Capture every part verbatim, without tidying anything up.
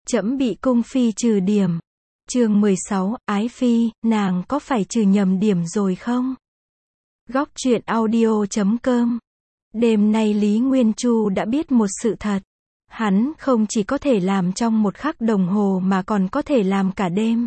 Trẫm bị cung phi trừ điểm. Chương mười sáu, Ái Phi, nàng có phải trừ nhầm điểm rồi không? Góc truyện audio chấm com. Đêm nay Lý Nguyên Chu đã biết một sự thật. Hắn không chỉ có thể làm trong một khắc đồng hồ mà còn có thể làm cả đêm.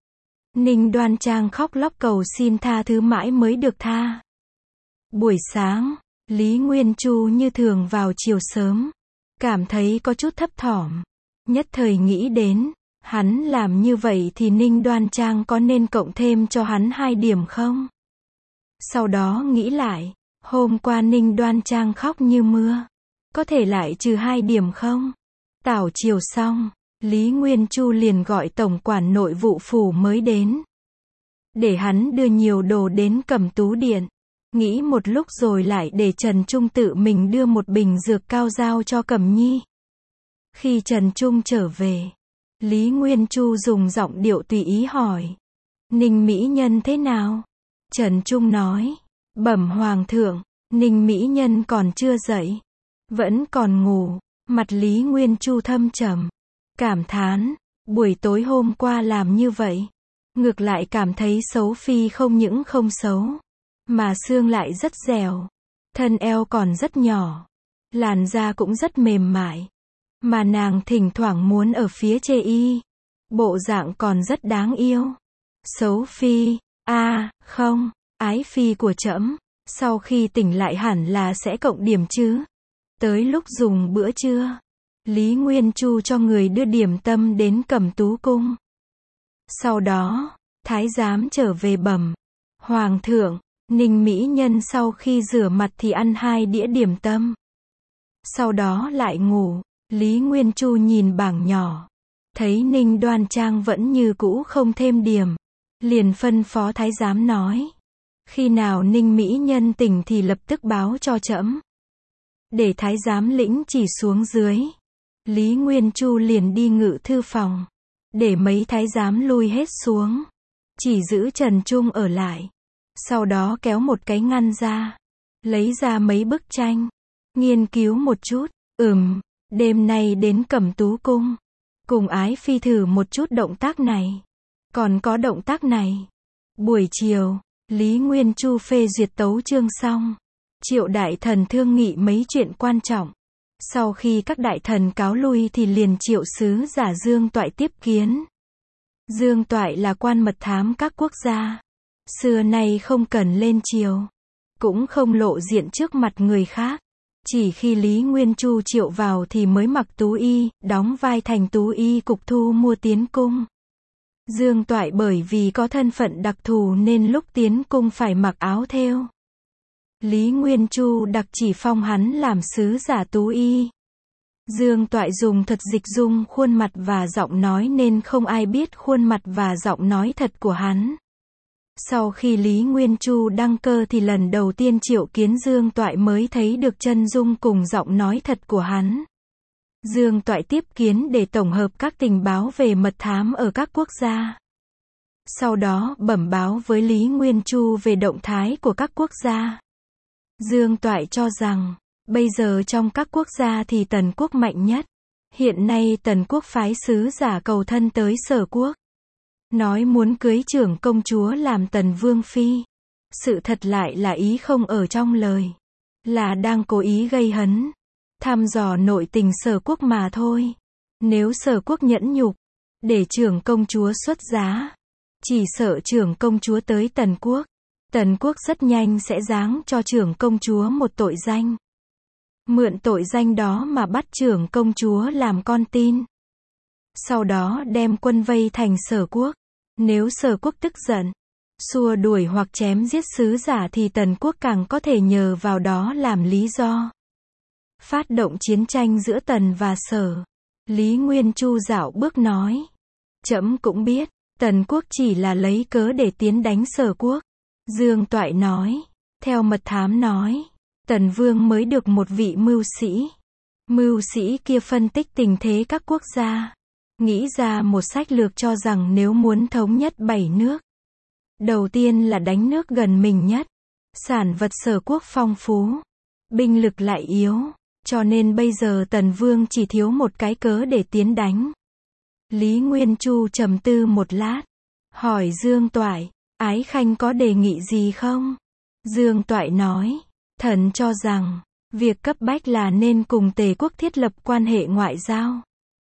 Ninh Đoan Trang khóc lóc cầu xin tha thứ mãi mới được tha. Buổi sáng, Lý Nguyên Chu như thường vào chiều sớm. Cảm thấy có chút thấp thỏm. Nhất thời nghĩ đến, hắn làm như vậy thì Ninh Đoan Trang có nên cộng thêm cho hắn hai điểm không? Sau đó nghĩ lại, hôm qua Ninh Đoan Trang khóc như mưa. Có thể lại trừ hai điểm không? Tảo chiều xong, Lý Nguyên Chu liền gọi tổng quản nội vụ phủ mới đến. Để hắn đưa nhiều đồ đến Cẩm Tú Điện. Nghĩ một lúc rồi lại để Trần Trung tự mình đưa một bình dược cao giao cho Cẩm Nhi. Khi Trần Trung trở về, Lý Nguyên Chu dùng giọng điệu tùy ý hỏi. Ninh Mỹ Nhân thế nào? Trần Trung nói. Bẩm Hoàng thượng, Ninh Mỹ Nhân còn chưa dậy. Vẫn còn ngủ. Mặt Lý Nguyên Chu thâm trầm. Cảm thán, buổi tối hôm qua làm như vậy. Ngược lại cảm thấy xấu phi không những không xấu. Mà xương lại rất dẻo. Thân eo còn rất nhỏ. Làn da cũng rất mềm mại. Mà nàng thỉnh thoảng muốn ở phía chê y. Bộ dạng còn rất đáng yêu. Xấu phi, a à, không, ái phi của trẫm, sau khi tỉnh lại hẳn là sẽ cộng điểm chứ. Tới lúc dùng bữa trưa, Lý Nguyên Chu cho người đưa điểm tâm đến Cẩm Tú cung. Sau đó, thái giám trở về bẩm. Hoàng thượng, Ninh Mỹ Nhân sau khi rửa mặt thì ăn hai đĩa điểm tâm. Sau đó lại ngủ. Lý Nguyên Chu nhìn bảng nhỏ. Thấy Ninh Đoan Trang vẫn như cũ không thêm điểm. Liền phân phó thái giám nói. Khi nào Ninh Mỹ Nhân tỉnh thì lập tức báo cho trẫm. Để thái giám lĩnh chỉ xuống dưới. Lý Nguyên Chu liền đi ngự thư phòng. Để mấy thái giám lui hết xuống. Chỉ giữ Trần Trung ở lại. Sau đó kéo một cái ngăn ra. Lấy ra mấy bức tranh. Nghiên cứu một chút. Ừm. Đêm nay đến Cẩm Tú cung. Cùng Ái Phi thử một chút động tác này. Còn có động tác này. Buổi chiều, Lý Nguyên Chu phê duyệt tấu chương xong. Triệu đại thần thương nghị mấy chuyện quan trọng. Sau khi các đại thần cáo lui thì liền triệu sứ giả Dương Toại tiếp kiến. Dương Toại là quan mật thám các quốc gia. Xưa nay không cần lên triều. Cũng không lộ diện trước mặt người khác. Chỉ khi Lý Nguyên Chu triệu vào thì mới mặc tú y, đóng vai thành tú y cục thu mua tiến cung. Dương Toại bởi vì có thân phận đặc thù nên lúc tiến cung phải mặc áo thêu. Lý Nguyên Chu đặc chỉ phong hắn làm sứ giả tú y. Dương Toại dùng thuật dịch dung khuôn mặt và giọng nói nên không ai biết khuôn mặt và giọng nói thật của hắn. Sau khi Lý Nguyên Chu đăng cơ thì lần đầu tiên triệu kiến Dương Toại mới thấy được chân dung cùng giọng nói thật của hắn. Dương Toại tiếp kiến để tổng hợp các tình báo về mật thám ở các quốc gia. Sau đó bẩm báo với Lý Nguyên Chu về động thái của các quốc gia. Dương Toại cho rằng, bây giờ trong các quốc gia thì Tần quốc mạnh nhất. Hiện nay Tần quốc phái sứ giả cầu thân tới Sở quốc. Nói muốn cưới trưởng công chúa làm Tần Vương Phi. Sự thật lại là ý không ở trong lời. Là đang cố ý gây hấn. Thăm dò nội tình Sở quốc mà thôi. Nếu Sở quốc nhẫn nhục, để trưởng công chúa xuất giá. Chỉ sợ trưởng công chúa tới Tần quốc. Tần quốc rất nhanh sẽ giáng cho trưởng công chúa một tội danh. Mượn tội danh đó mà bắt trưởng công chúa làm con tin. Sau đó đem quân vây thành Sở quốc. Nếu Sở quốc tức giận, xua đuổi hoặc chém giết sứ giả thì Tần quốc càng có thể nhờ vào đó làm lý do. Phát động chiến tranh giữa Tần và Sở. Lý Nguyên Chu dạo bước nói. Trẫm cũng biết, Tần quốc chỉ là lấy cớ để tiến đánh Sở quốc. Dương Toại nói. Theo mật thám nói, Tần Vương mới được một vị mưu sĩ. Mưu sĩ kia phân tích tình thế các quốc gia. Nghĩ ra một sách lược cho rằng nếu muốn thống nhất bảy nước. Đầu tiên là đánh nước gần mình nhất. Sản vật Sở quốc phong phú. Binh lực lại yếu. Cho nên bây giờ Tần Vương chỉ thiếu một cái cớ để tiến đánh. Lý Nguyên Chu trầm tư một lát, hỏi Dương Toại, Ái Khanh có đề nghị gì không? Dương Toại nói, thần cho rằng, việc cấp bách là nên cùng Tề quốc thiết lập quan hệ ngoại giao.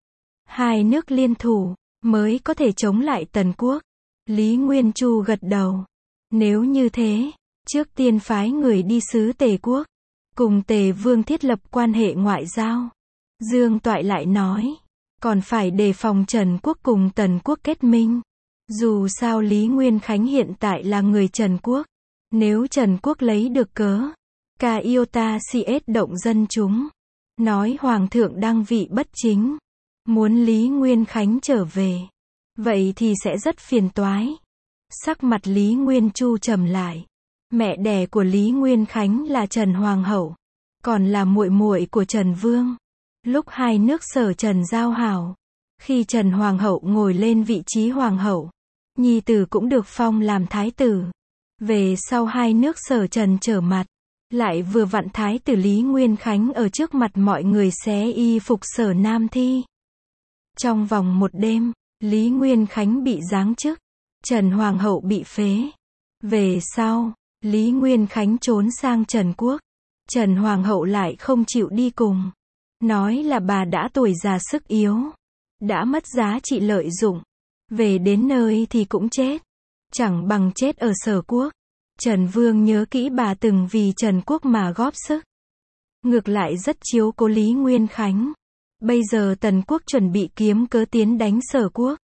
Hai nước liên thủ, mới có thể chống lại Tần quốc. Lý Nguyên Chu gật đầu. Nếu như thế, trước tiên phái người đi sứ Tề quốc, cùng Tề vương thiết lập quan hệ ngoại giao. Dương Toại lại nói, còn phải đề phòng Trần quốc cùng Tần quốc kết minh. Dù sao Lý Nguyên Khánh hiện tại là người Trần quốc. Nếu Trần quốc lấy được cớ, ca iota cs động dân chúng, nói Hoàng thượng đăng vị bất chính, muốn Lý Nguyên Khánh trở về, vậy thì sẽ rất phiền toái. Sắc mặt Lý Nguyên Chu trầm lại. Mẹ đẻ của Lý Nguyên Khánh là Trần Hoàng hậu, còn là muội muội của Trần Vương. Lúc hai nước Sở Trần giao hảo, khi Trần Hoàng hậu ngồi lên vị trí Hoàng hậu, nhi tử cũng được phong làm thái tử. Về sau hai nước Sở Trần trở mặt, lại vừa vặn thái tử Lý Nguyên Khánh ở trước mặt mọi người xé y phục Sở Nam Thi. Trong vòng một đêm, Lý Nguyên Khánh bị giáng chức, Trần Hoàng hậu bị phế. Về sau, Lý Nguyên Khánh trốn sang Trần quốc. Trần Hoàng hậu lại không chịu đi cùng, nói là bà đã tuổi già sức yếu, đã mất giá trị lợi dụng, về đến nơi thì cũng chết, chẳng bằng chết ở Sở quốc. Trần Vương nhớ kỹ bà từng vì Trần quốc mà góp sức, ngược lại rất chiếu cố Lý Nguyên Khánh. Bây giờ Tần quốc chuẩn bị kiếm cớ tiến đánh Sở quốc,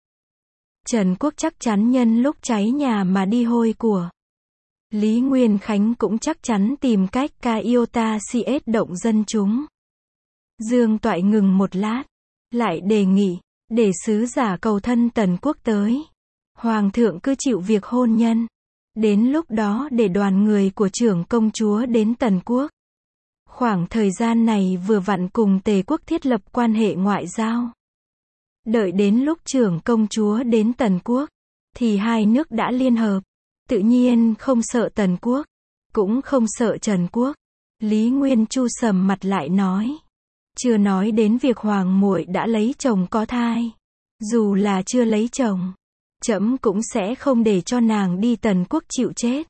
Trần quốc chắc chắn nhân lúc cháy nhà mà đi hôi của. Lý Nguyên Khánh cũng chắc chắn tìm cách ca iota cs động dân chúng. Dương Toại ngừng một lát, lại đề nghị, để sứ giả cầu thân Tần quốc tới. Hoàng thượng cứ chịu việc hôn nhân. Đến lúc đó để đoàn người của trưởng công chúa đến Tần quốc. Khoảng thời gian này vừa vặn cùng Tề quốc thiết lập quan hệ ngoại giao. Đợi đến lúc trưởng công chúa đến Tần quốc, thì hai nước đã liên hợp. Tự nhiên không sợ Tần quốc, cũng không sợ Trần quốc. Lý Nguyên Chu sầm mặt lại nói, chưa nói đến việc hoàng muội đã lấy chồng có thai. Dù là chưa lấy chồng, trẫm cũng sẽ không để cho nàng đi Tần quốc chịu chết.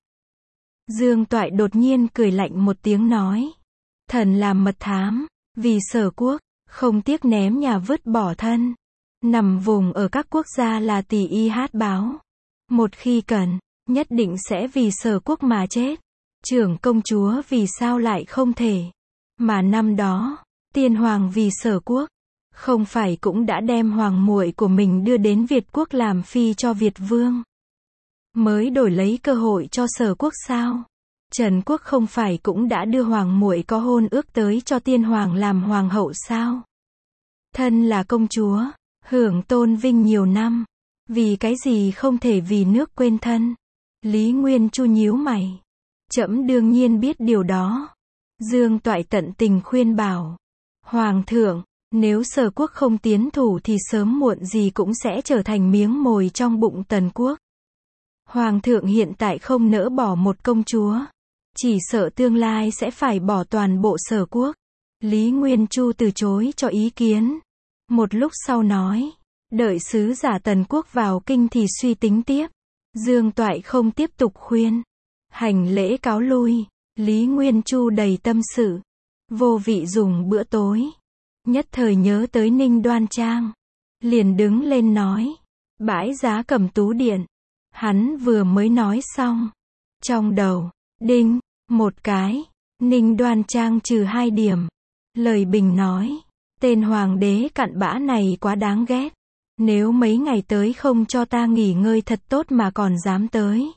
Dương Toại đột nhiên cười lạnh một tiếng nói, thần làm mật thám, vì Sở quốc, không tiếc ném nhà vứt bỏ thân. Nằm vùng ở các quốc gia là tỷ y hát báo. Một khi cần, nhất định sẽ vì Sở quốc mà chết. Trưởng công chúa vì sao lại không thể? Mà năm đó, tiên hoàng vì Sở quốc, không phải cũng đã đem hoàng muội của mình đưa đến Việt quốc làm phi cho Việt vương, mới đổi lấy cơ hội cho Sở quốc sao? Trần quốc không phải cũng đã đưa hoàng muội có hôn ước tới cho tiên hoàng làm hoàng hậu sao? Thân là công chúa, hưởng tôn vinh nhiều năm, vì cái gì không thể vì nước quên thân? Lý Nguyên Chu nhíu mày. Trẫm đương nhiên biết điều đó. Dương Toại tận tình khuyên bảo, Hoàng thượng, nếu Sở quốc không tiến thủ thì sớm muộn gì cũng sẽ trở thành miếng mồi trong bụng Tần quốc. Hoàng thượng hiện tại không nỡ bỏ một công chúa, chỉ sợ tương lai sẽ phải bỏ toàn bộ Sở quốc. Lý Nguyên Chu từ chối cho ý kiến. Một lúc sau nói, đợi sứ giả Tần quốc vào kinh thì suy tính tiếp. Dương Toại không tiếp tục khuyên. Hành lễ cáo lui, Lý Nguyên Chu đầy tâm sự. Vô vị dùng bữa tối. Nhất thời nhớ tới Ninh Đoan Trang. Liền đứng lên nói, bãi giá Cẩm Tú điện. Hắn vừa mới nói xong. Trong đầu, đinh, một cái, Ninh Đoan Trang trừ hai điểm. Lời bình nói, tên hoàng đế cặn bã này quá đáng ghét. Nếu mấy ngày tới không cho ta nghỉ ngơi thật tốt mà còn dám tới,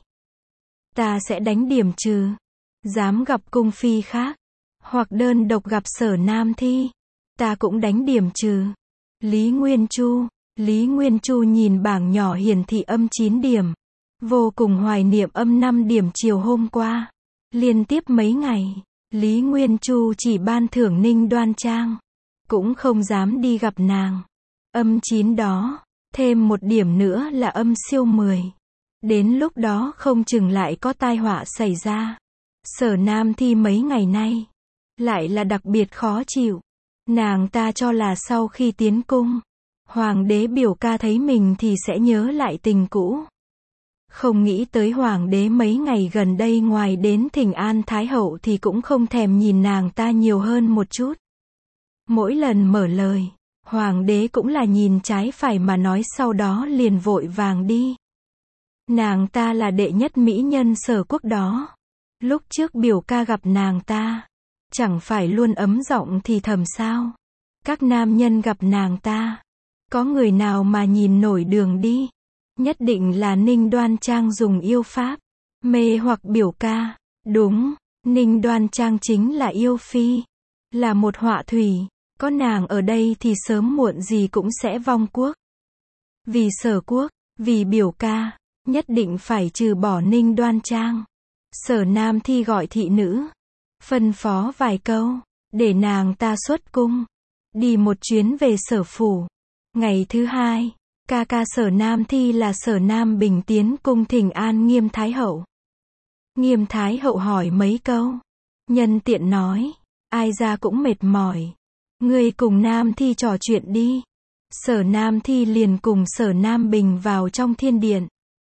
ta sẽ đánh điểm trừ. Dám gặp cung phi khác, hoặc đơn độc gặp Sở Nam Thi, ta cũng đánh điểm trừ. Lý Nguyên Chu, Lý Nguyên Chu nhìn bảng nhỏ hiển thị âm chín điểm. Vô cùng hoài niệm âm năm điểm chiều hôm qua. Liên tiếp mấy ngày, Lý Nguyên Chu chỉ ban thưởng Ninh Đoan Trang, cũng không dám đi gặp nàng. Âm chín đó, thêm một điểm nữa là âm siêu mười. Đến lúc đó không chừng lại có tai họa xảy ra. Sở Nam Thi mấy ngày nay, lại là đặc biệt khó chịu. Nàng ta cho là sau khi tiến cung, Hoàng đế biểu ca thấy mình thì sẽ nhớ lại tình cũ. Không nghĩ tới hoàng đế mấy ngày gần đây ngoài đến thỉnh an thái hậu thì cũng không thèm nhìn nàng ta nhiều hơn một chút. Mỗi lần mở lời, hoàng đế cũng là nhìn trái phải mà nói sau đó liền vội vàng đi. Nàng ta là đệ nhất mỹ nhân Sở Quốc đó. Lúc trước biểu ca gặp nàng ta, chẳng phải luôn ấm giọng thì thầm sao? Các nam nhân gặp nàng ta, có người nào mà nhìn nổi đường đi? Nhất định là Ninh Đoan Trang dùng yêu pháp mê hoặc biểu ca. Đúng, Ninh Đoan Trang chính là yêu phi, là một họa thủy, có nàng ở đây thì sớm muộn gì cũng sẽ vong quốc. Vì Sở Quốc, vì biểu ca, nhất định phải trừ bỏ Ninh Đoan Trang. Sở Nam Thi gọi thị nữ, phân phó vài câu, để nàng ta xuất cung, đi một chuyến về Sở phủ. Ngày thứ hai, ca ca Sở Nam Thi là Sở Nam Bình tiến cung thỉnh an Nghiêm Thái hậu. Nghiêm Thái hậu hỏi mấy câu, nhân tiện nói, ai ra cũng mệt mỏi, ngươi cùng Nam Thi trò chuyện đi. Sở Nam Thi liền cùng Sở Nam Bình vào trong thiên điện.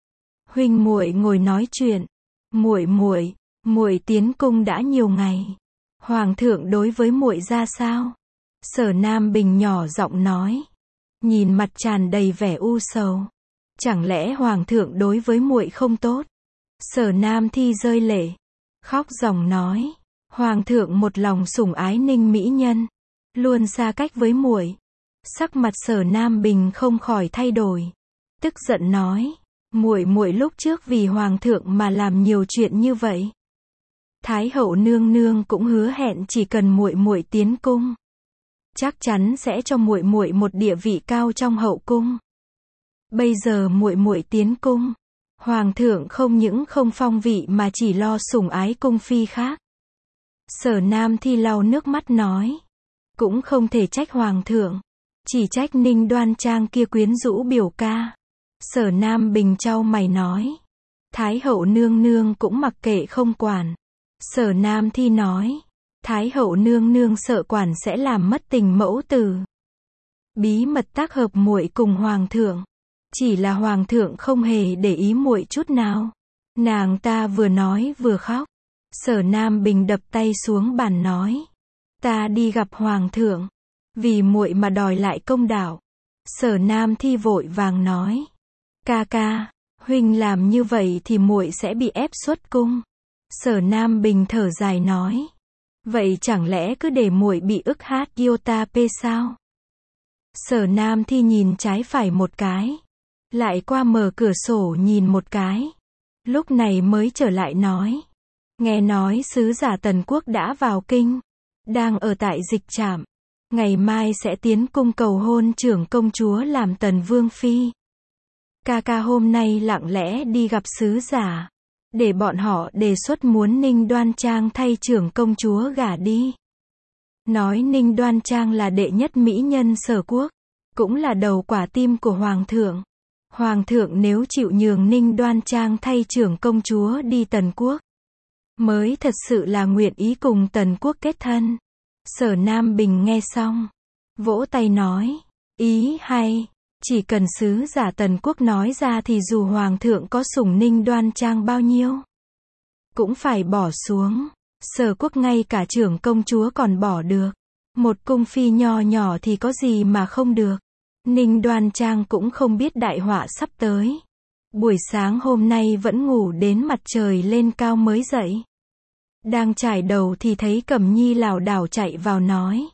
Huynh muội ngồi nói chuyện. Muội muội, muội tiến cung đã nhiều ngày, hoàng thượng đối với muội ra sao? Sở Nam Bình nhỏ giọng nói, nhìn mặt tràn đầy vẻ u sầu. Chẳng lẽ hoàng thượng đối với muội không tốt? Sở Nam Thi rơi lệ, khóc ròng nói, hoàng thượng một lòng sủng ái Ninh mỹ nhân, luôn xa cách với muội. Sắc mặt Sở Nam Bình không khỏi thay đổi, tức giận nói, muội muội lúc trước vì hoàng thượng mà làm nhiều chuyện như vậy. Thái hậu nương nương cũng hứa hẹn chỉ cần muội muội tiến cung, chắc chắn sẽ cho muội muội một địa vị cao trong hậu cung. Bây giờ muội muội tiến cung, hoàng thượng không những không phong vị mà chỉ lo sủng ái cung phi khác. Sở Nam Thi lau nước mắt nói, cũng không thể trách hoàng thượng, chỉ trách Ninh Đoan Trang kia quyến rũ biểu ca. Sở Nam Bình chau mày nói, Thái hậu nương nương cũng mặc kệ không quản. Sở Nam Thi nói, Thái hậu nương nương sợ quản sẽ làm mất tình mẫu tử. Bí mật tác hợp muội cùng hoàng thượng, chỉ là hoàng thượng không hề để ý muội chút nào. Nàng ta vừa nói vừa khóc. Sở Nam Bình đập tay xuống bàn nói, ta đi gặp hoàng thượng, vì muội mà đòi lại công đạo. Sở Nam Thi vội vàng nói, ca ca, huynh làm như vậy thì muội sẽ bị ép xuất cung. Sở Nam Bình thở dài nói, vậy chẳng lẽ cứ để muội bị ức hát yêu ta pe sao? Sở Nam Thi nhìn trái phải một cái, lại qua mở cửa sổ nhìn một cái, lúc này mới trở lại nói, nghe nói sứ giả Tần Quốc đã vào kinh, đang ở tại dịch trạm, ngày mai sẽ tiến cung cầu hôn trưởng công chúa làm Tần Vương phi. Ca ca hôm nay lặng lẽ đi gặp sứ giả, để bọn họ đề xuất muốn Ninh Đoan Trang thay trưởng công chúa gả đi. Nói Ninh Đoan Trang là đệ nhất mỹ nhân Sở Quốc, cũng là đầu quả tim của hoàng thượng. Hoàng thượng nếu chịu nhường Ninh Đoan Trang thay trưởng công chúa đi Tần Quốc, mới thật sự là nguyện ý cùng Tần Quốc kết thân. Sở Nam Bình nghe xong, vỗ tay nói, ý hay. Chỉ cần sứ giả Tần Quốc nói ra thì dù hoàng thượng có sủng Ninh Đoan Trang bao nhiêu, cũng phải bỏ xuống. Sở Quốc ngay cả trưởng công chúa còn bỏ được, một cung phi nho nhỏ thì có gì mà không được. Ninh Đoan Trang cũng không biết đại họa sắp tới. Buổi sáng hôm nay vẫn ngủ đến mặt trời lên cao mới dậy. Đang trải đầu thì thấy Cẩm Nhi lảo đảo chạy vào nói,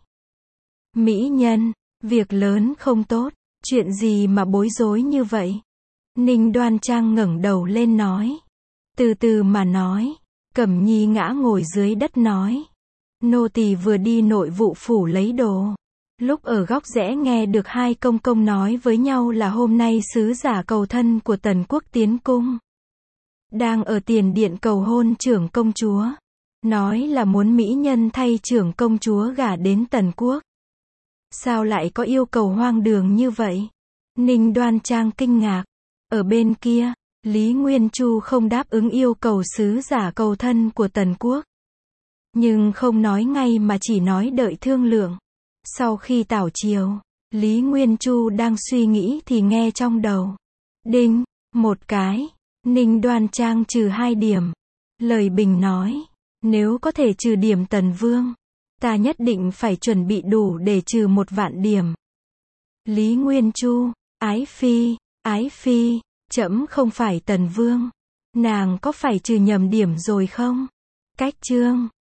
mỹ nhân, việc lớn không tốt. Chuyện gì mà bối rối như vậy? Ninh Đoan Trang ngẩng đầu lên nói, từ từ mà nói. Cẩm Nhi ngã ngồi dưới đất nói, nô tỳ vừa đi nội vụ phủ lấy đồ, lúc ở góc rẽ nghe được hai công công nói với nhau là hôm nay sứ giả cầu thân của Tần Quốc tiến cung, đang ở tiền điện cầu hôn trưởng công chúa, nói là muốn mỹ nhân thay trưởng công chúa gả đến Tần Quốc. Sao lại có yêu cầu hoang đường như vậy? Ninh Đoan Trang kinh ngạc. Ở bên kia, Lý Nguyên Chu không đáp ứng yêu cầu sứ giả cầu thân của Tần Quốc, nhưng không nói ngay mà chỉ nói đợi thương lượng. Sau khi tảo chiều, Lý Nguyên Chu đang suy nghĩ thì nghe trong đầu. Đinh, một cái. Ninh Đoan Trang trừ hai điểm. Lời bình nói, nếu có thể trừ điểm Tần Vương, ta nhất định phải chuẩn bị đủ để trừ một vạn điểm. Lý Nguyên Chu, Ái Phi, Ái Phi, trẫm không phải Tần Vương. Nàng có phải trừ nhầm điểm rồi không? Cách chương